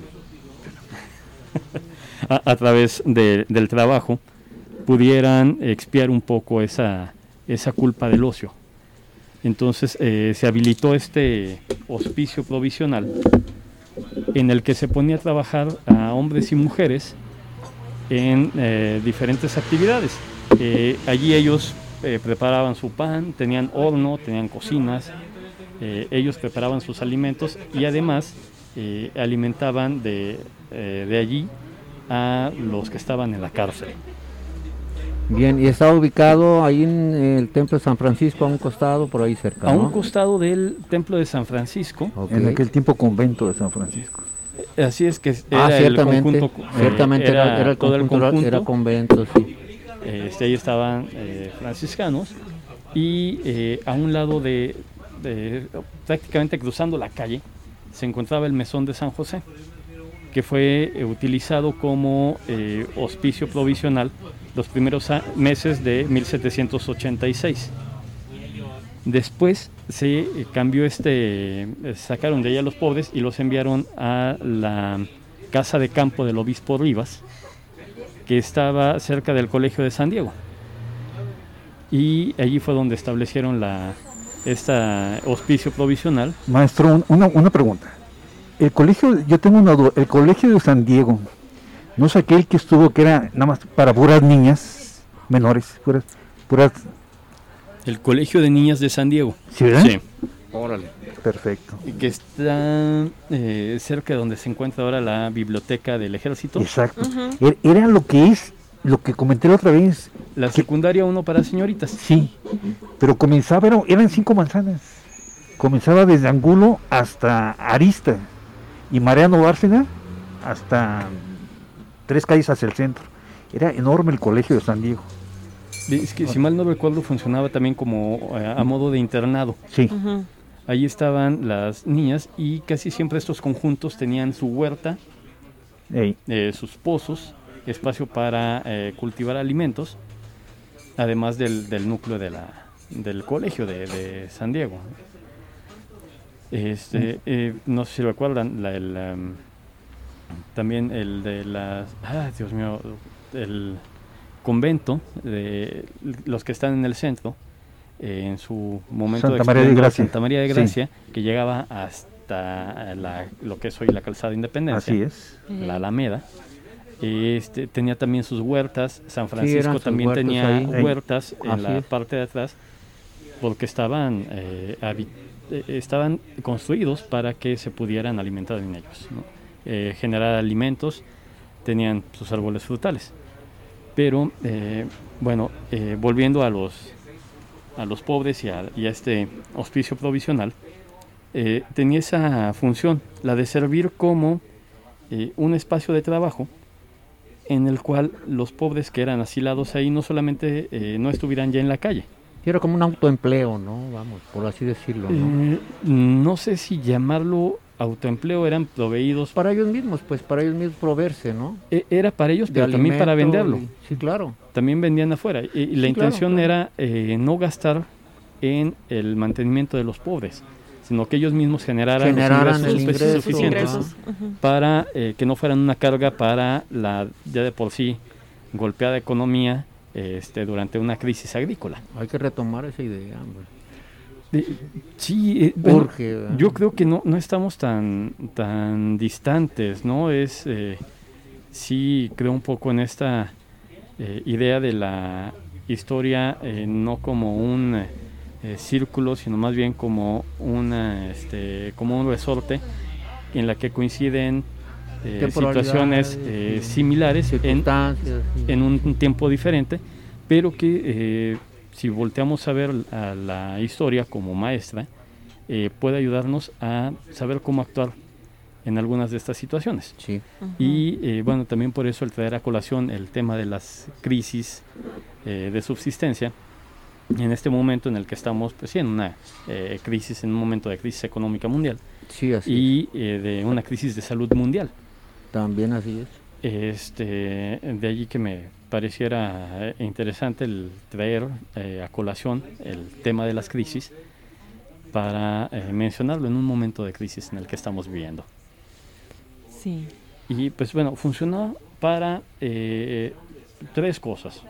a, a través de, del trabajo pudieran expiar un poco esa, esa culpa del ocio. Entonces eh, se habilitó este hospicio provisional en el que se ponía a trabajar a hombres y mujeres en eh, diferentes actividades. Eh, allí ellos eh, preparaban su pan, tenían horno, tenían cocinas, eh, ellos preparaban sus alimentos y además eh, alimentaban de, eh, de allí a los que estaban en la cárcel. Bien, y está ubicado ahí en el Templo de San Francisco, a un costado, por ahí cerca, A ¿no? un costado del Templo de San Francisco. Ok. En aquel tiempo convento de San Francisco. Así es que era Ah, el ciertamente, conjunto, eh, ciertamente era, era el todo el conjunto, era- conjunto. era convento, sí. Este, ahí estaban eh, franciscanos y eh, a un lado de, de, prácticamente cruzando la calle, se encontraba el Mesón de San José, que fue eh, utilizado como eh, hospicio provisional los primeros a- meses de mil setecientos ochenta y seis. Después se eh, cambió este, eh, sacaron de allá los pobres y los enviaron a la casa de campo del obispo Rivas, que estaba cerca del Colegio de San Diego. Y allí fue donde establecieron la esta hospicio provisional. Maestro, un- una, una pregunta. El colegio, yo tengo una duda, el colegio de San Diego, ¿no es aquel que estuvo que era nada más para puras niñas menores, puras, puras, El Colegio de Niñas de San Diego. ¿sí, verdad? Sí. Órale. Perfecto. Y que está eh, cerca de donde se encuentra ahora la biblioteca del ejército. Exacto. Er- Era lo que es, lo que comenté la otra vez, La secundaria uno para señoritas. sí, pero comenzaba, era- eran cinco manzanas. Comenzaba desde Angulo hasta Arista y Mariano Bárcena hasta tres calles hacia el centro. Era enorme el colegio de San Diego. Es que si mal no recuerdo funcionaba también como eh, a modo de internado. Sí, Ujú. Allí estaban las niñas y casi siempre estos conjuntos tenían su huerta, ey, eh, sus pozos, espacio para eh, cultivar alimentos, además del, del núcleo de la, del colegio de, de San Diego. Este, eh, no sé si recuerdan, la, el, em, también el de las... Ah, Dios mío, el convento, de los que están en el centro, eh, en su momento Santa de María de esplendor, Gracia. Santa María de Sí. Gracia, que llegaba hasta la, lo que es hoy la calzada Independencia, así es. la Alameda. Este, tenía también sus huertas. San Francisco eran sus también huertas tenía ahí. huertas en Así la es. parte de atrás, porque estaban eh, habi- eh, estaban construidos para que se pudieran alimentar en ellos, ¿no? Eh, generar alimentos, tenían sus árboles frutales. Pero eh, bueno, eh, volviendo a los a los pobres y a, y a este hospicio provisional, eh, tenía esa función, la de servir como eh, un espacio de trabajo en el cual los pobres que eran asilados ahí no solamente eh, no estuvieran ya en la calle. Y era como un autoempleo, ¿no? Vamos, por así decirlo, ¿no? Eh, no sé si llamarlo autoempleo, eran proveídos, Para ellos mismos, pues, para ellos mismos proveerse, ¿no? eh, era para ellos, De pero también para alimento venderlo. y- sí, claro. También vendían afuera. Y, y la Sí, claro, intención claro. era eh, no gastar en el mantenimiento de los pobres, sino que ellos mismos generaran, Generaran los el ingresos ingreso, suficientes ingresos. Ujú. para eh, que no fueran una carga para la ya de por sí golpeada economía este, durante una crisis agrícola. Hay que retomar esa idea, hombre. Eh, sí, eh, bueno, Urge, ¿verdad? yo creo que no, no estamos tan, tan distantes, ¿no? Es, eh, sí, creo un poco en esta eh, idea de la historia eh, no como un eh, eh, círculo, sino más bien como una, este, como un resorte en la que coinciden eh, Temporalidades, situaciones eh, sí. similares en, Circunstancias. sí. en un tiempo diferente, pero que eh, si volteamos a ver a la historia como maestra, eh, puede ayudarnos a saber cómo actuar en algunas de estas situaciones. Sí. Ujú. Y eh, bueno, también por eso el traer a colación el tema de las crisis eh, de subsistencia, en este momento en el que estamos, pues sí, en una eh, crisis, en un momento de crisis económica mundial Sí, así y eh, de una crisis de salud mundial. es. También así es. Este, de allí que me pareciera eh, interesante el traer eh, a colación el tema de las crisis para eh, mencionarlo en un momento de crisis en el que estamos viviendo. Sí. Y pues bueno, funcionó para eh, tres cosas.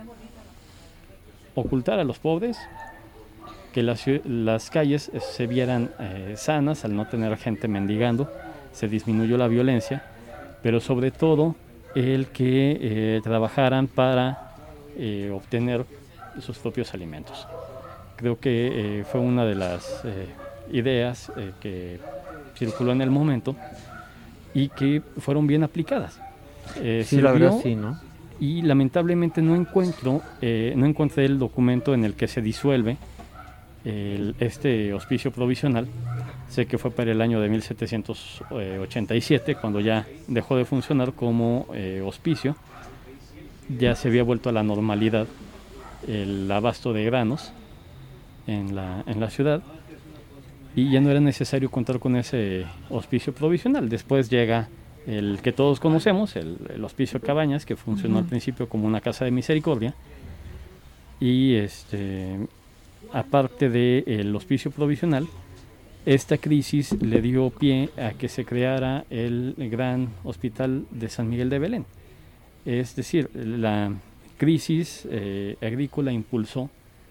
Ocultar a los pobres, que las, ciu- las calles eh, se vieran eh, sanas al no tener gente mendigando, se disminuyó la violencia, pero sobre todo el que eh, trabajaran para eh, obtener sus propios alimentos. Creo que eh, fue una de las eh, ideas eh, que circuló en el momento y que fueron bien aplicadas. Eh, Sí, la verdad sirvió, sí, ¿no? y lamentablemente no encuentro, eh, no encontré el documento en el que se disuelve el- este hospicio provisional. Sé que fue para el año de mil setecientos ochenta y siete, cuando ya dejó de funcionar como eh, hospicio. Ya se había vuelto a la normalidad el abasto de granos en la, en la ciudad y ya no era necesario contar con ese hospicio provisional. Después llega el que todos conocemos, el, el hospicio Cabañas, que funcionó al principio como una casa de misericordia, y este, aparte del hospicio provisional, esta crisis le dio pie a que se creara el gran hospital de San Miguel de Belén. Es decir, la crisis eh, agrícola impulsó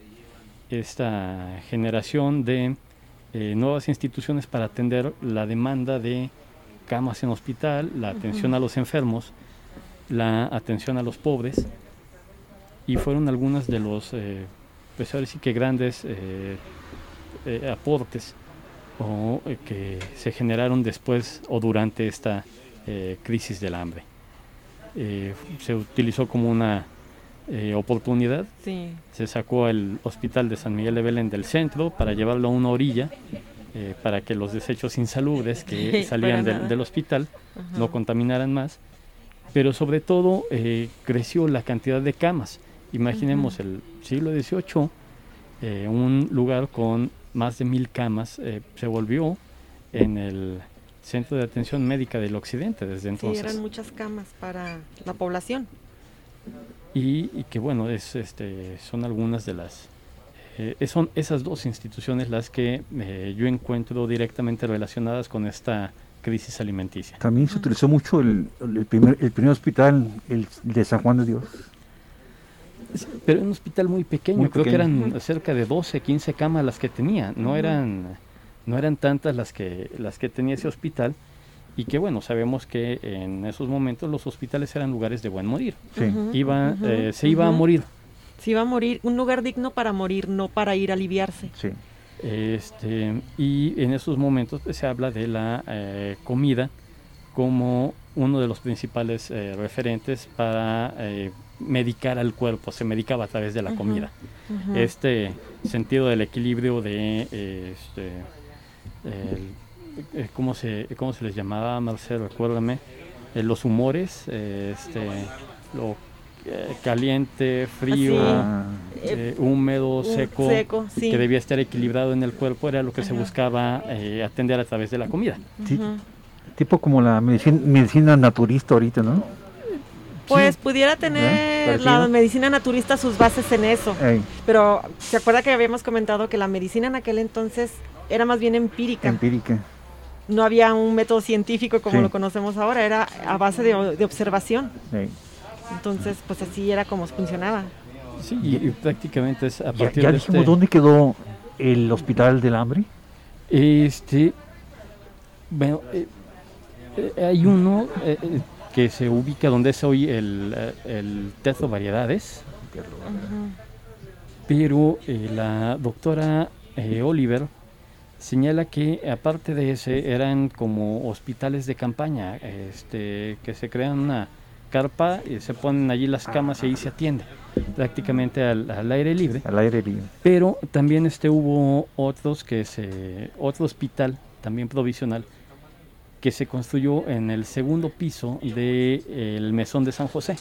esta generación de eh, nuevas instituciones para atender la demanda de camas en hospital, la atención a los enfermos, la atención a los pobres, y fueron algunas de los, eh, pues ahora sí que grandes eh, eh, aportes o, eh, que se generaron después o durante esta eh, crisis del hambre. Eh, se utilizó como una eh, oportunidad. Sí. Se sacó el hospital de San Miguel de Belén del centro para llevarlo a una orilla, eh, para que los desechos insalubres que Sí, salían para del, nada. del hospital Ajá. no contaminaran más. Pero sobre todo eh, creció la cantidad de camas. Imaginemos Ujú. el siglo dieciocho, eh, un lugar con más de mil camas eh, se volvió en el Centro de Atención Médica del Occidente desde Sí, entonces. eran muchas camas para la población. Y, y que bueno, es, este, son algunas de las, eh, son esas dos instituciones las que eh, yo encuentro directamente relacionadas con esta crisis alimenticia. También se utilizó mucho el, el, primer, el primer hospital, el de San Juan de Dios. Es- Pero en un hospital muy pequeño, Muy creo pequeño. que eran cerca de doce, quince camas las que tenía, no Ujú. eran, no eran tantas las que, las que tenía ese hospital, y que bueno, sabemos que en esos momentos los hospitales eran lugares de buen morir. Sí. Ujú, Iba, ujú, eh, se iba a ujú. morir. Se iba a morir, un lugar digno para morir, no para ir a aliviarse. Sí. Este, y en esos momentos pues, se habla de la eh, comida como uno de los principales eh, referentes para eh, medicar al cuerpo, se medicaba a través de la Ujú, comida. ujú. Este sentido del equilibrio de, eh, este, el- eh, ¿cómo se, cómo se les llamaba, Marcelo? Recuérdame, eh, los humores, eh, este, lo eh, caliente, frío, Ah, eh, húmedo, Un seco, seco, sí. que debía estar equilibrado en el cuerpo, era lo que se Ajá. buscaba eh, atender a través de la comida. sí, Ujú. tipo como la medicina, medicina naturista ahorita, ¿no? Pues pudiera tener la parecido. medicina naturista sus bases en eso. Ey, Pero se acuerda que habíamos comentado que la medicina en aquel entonces era más bien empírica. empírica. No había un método científico como Sí. lo conocemos ahora, era a base de, de observación. Ey. Entonces, pues así era como funcionaba. Sí, y, y prácticamente es a Ya, partir ya de dijimos este, dónde quedó el hospital del hambre. Este, bueno, eh, eh, hay uno eh, eh, que se ubica donde es hoy el, eh, el Teatro Variedades, pero eh, la doctora eh, Oliver señala que aparte de ese eran como hospitales de campaña, este, que se crean una carpa y se ponen allí las camas y ahí se atiende, prácticamente al, al aire libre. Al aire libre. Pero también este hubo otros que se, otro hospital también provisional que se construyó en el segundo piso del de, Mesón de San José,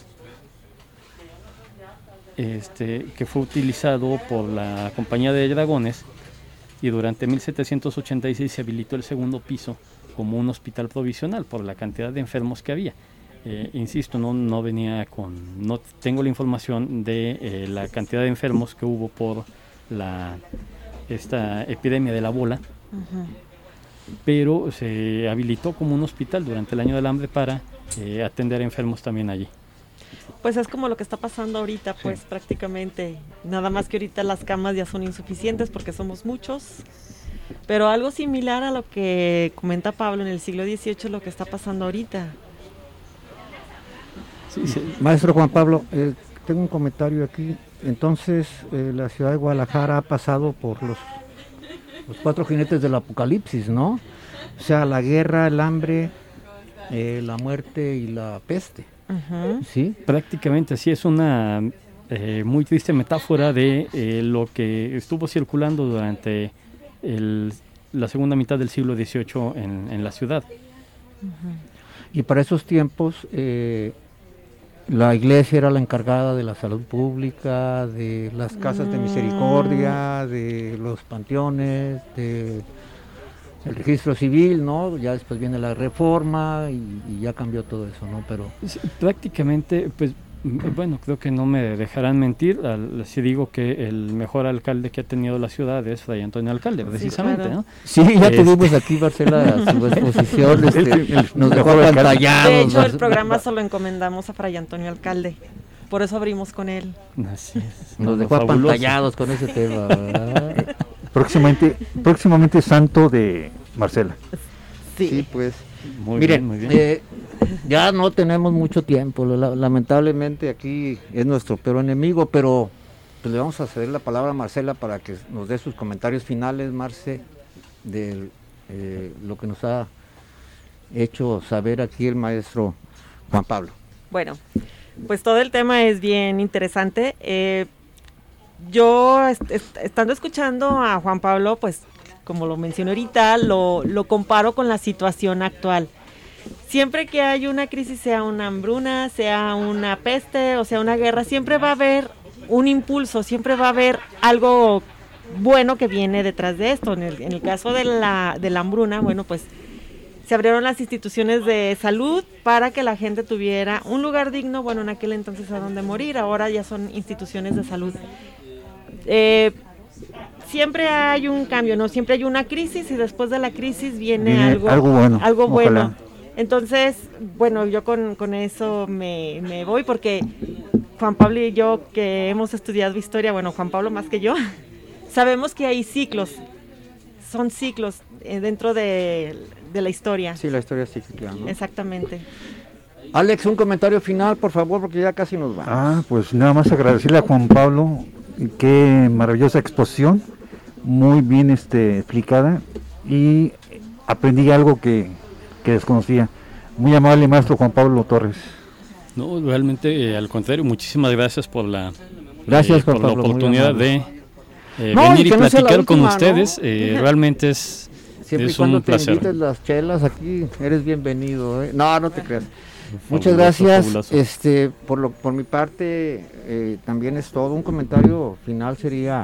este, que fue utilizado por la Compañía de Dragones, y durante mil setecientos ochenta y seis se habilitó el segundo piso como un hospital provisional por la cantidad de enfermos que había. Eh, insisto, no, no venía con, no tengo la información de eh, la cantidad de enfermos que hubo por la esta epidemia de la bola, uh-huh. pero se habilitó como un hospital durante el año del hambre para eh, atender a enfermos también allí. Pues es como lo que está pasando ahorita, pues sí. prácticamente, nada más que ahorita las camas ya son insuficientes porque somos muchos, pero algo similar a lo que comenta Pablo en el siglo dieciocho es lo que está pasando ahorita. Sí, sí. Maestro Juan Pablo, eh, tengo un comentario aquí. Entonces, eh, la ciudad de Guadalajara ha pasado por los, los cuatro jinetes del apocalipsis, ¿no? O sea, la guerra, el hambre, eh, la muerte y la peste. Uh-huh. ¿Sí? Prácticamente así, es una eh, muy triste metáfora de eh, lo que estuvo circulando durante el, la segunda mitad del siglo dieciocho en, en la ciudad. Uh-huh. Y para esos tiempos... Eh, la iglesia era la encargada de la salud pública, de las casas de misericordia, de los panteones, de el registro civil, ¿no? Ya después viene la reforma y, y ya cambió todo eso, ¿no? Pero sí, prácticamente, pues, bueno, creo que no me dejarán mentir al, si digo que el mejor alcalde que ha tenido la ciudad es Fray Antonio Alcalde, precisamente, sí, claro. ¿no? Sí, ya este... tuvimos aquí, Marcela, su exposición, este, nos dejó apantallados. De hecho, el programa se lo encomendamos a Fray Antonio Alcalde, por eso abrimos con él. Así es. Nos dejó apantallados con ese tema, ¿verdad? próximamente, próximamente santo de Marcela. Sí, sí pues. Muy Miren, bien, muy bien. Eh, ya no tenemos mucho tiempo, lamentablemente aquí es nuestro peor enemigo, pero pues le vamos a ceder la palabra a Marcela para que nos dé sus comentarios finales, Marce, de eh, lo que nos ha hecho saber aquí el maestro Juan Pablo. Bueno, pues todo el tema es bien interesante. Eh, yo, est- est- estando escuchando a Juan Pablo, pues como lo mencioné ahorita, lo, lo comparo con la situación actual. Siempre que hay una crisis, sea una hambruna, sea una peste o sea una guerra, siempre va a haber un impulso, siempre va a haber algo bueno que viene detrás de esto. En el, en el caso de la, de la hambruna, bueno, pues se abrieron las instituciones de salud para que la gente tuviera un lugar digno, bueno, en aquel entonces a donde morir, ahora ya son instituciones de salud. Eh, siempre hay un cambio, ¿no? Siempre hay una crisis y después de la crisis viene, viene algo, algo bueno. Algo bueno. Entonces, bueno, yo con, con eso me, me voy porque Juan Pablo y yo que hemos estudiado historia, bueno, Juan Pablo más que yo, sabemos que hay ciclos, son ciclos eh, dentro de, de la historia. Sí, la historia es cíclica, ¿no? Exactamente. Alex, un comentario final, por favor, porque ya casi nos vamos. Ah, pues nada más agradecerle a Juan Pablo, qué maravillosa exposición, muy bien este, explicada, y aprendí algo que, que desconocía. Muy amable, maestro Juan Pablo Torres. No, realmente, eh, al contrario, muchísimas gracias por la, gracias, eh, por Juan Pablo, la oportunidad de eh, no, venir y, y platicar no con última, ustedes. ¿no? Eh, realmente es, siempre es y cuando un te placer. invites las chelas aquí, eres bienvenido, ¿eh? No, no te creas. Muchas gracias. Fabuloso. Este, por lo, por mi parte, eh, también es todo. Un comentario final sería,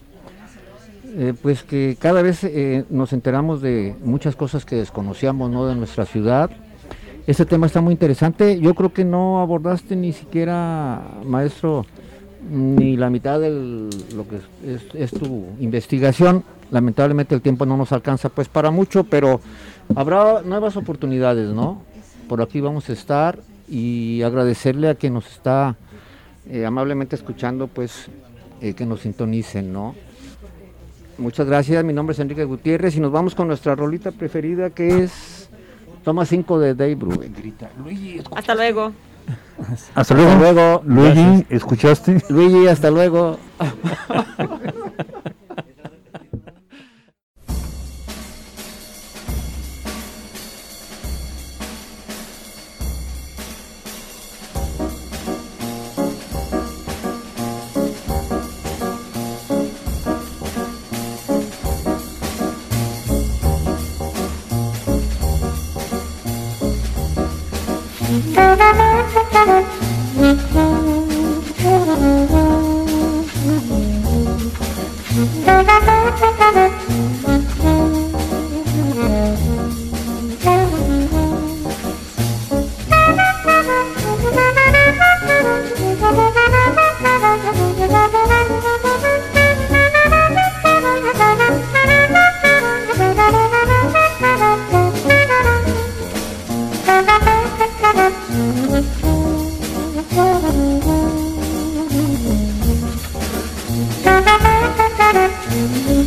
eh, pues que cada vez eh, nos enteramos de muchas cosas que desconocíamos, ¿no? De nuestra ciudad. Este tema está muy interesante. Yo creo que no abordaste ni siquiera, maestro, ni la mitad de lo que es, es, es tu investigación. Lamentablemente el tiempo no nos alcanza pues para mucho, pero habrá nuevas oportunidades, ¿no? Por aquí vamos a estar y agradecerle a quien nos está eh, amablemente escuchando, pues eh, que nos sintonicen, ¿no? Muchas gracias, mi nombre es Enrique Gutiérrez y nos vamos con nuestra rolita preferida que es Toma cinco de Dave Brubeck. Hasta luego. Hasta luego. Hasta luego. Luigi, gracias. ¿Escuchaste? Luigi, hasta luego. Thank you.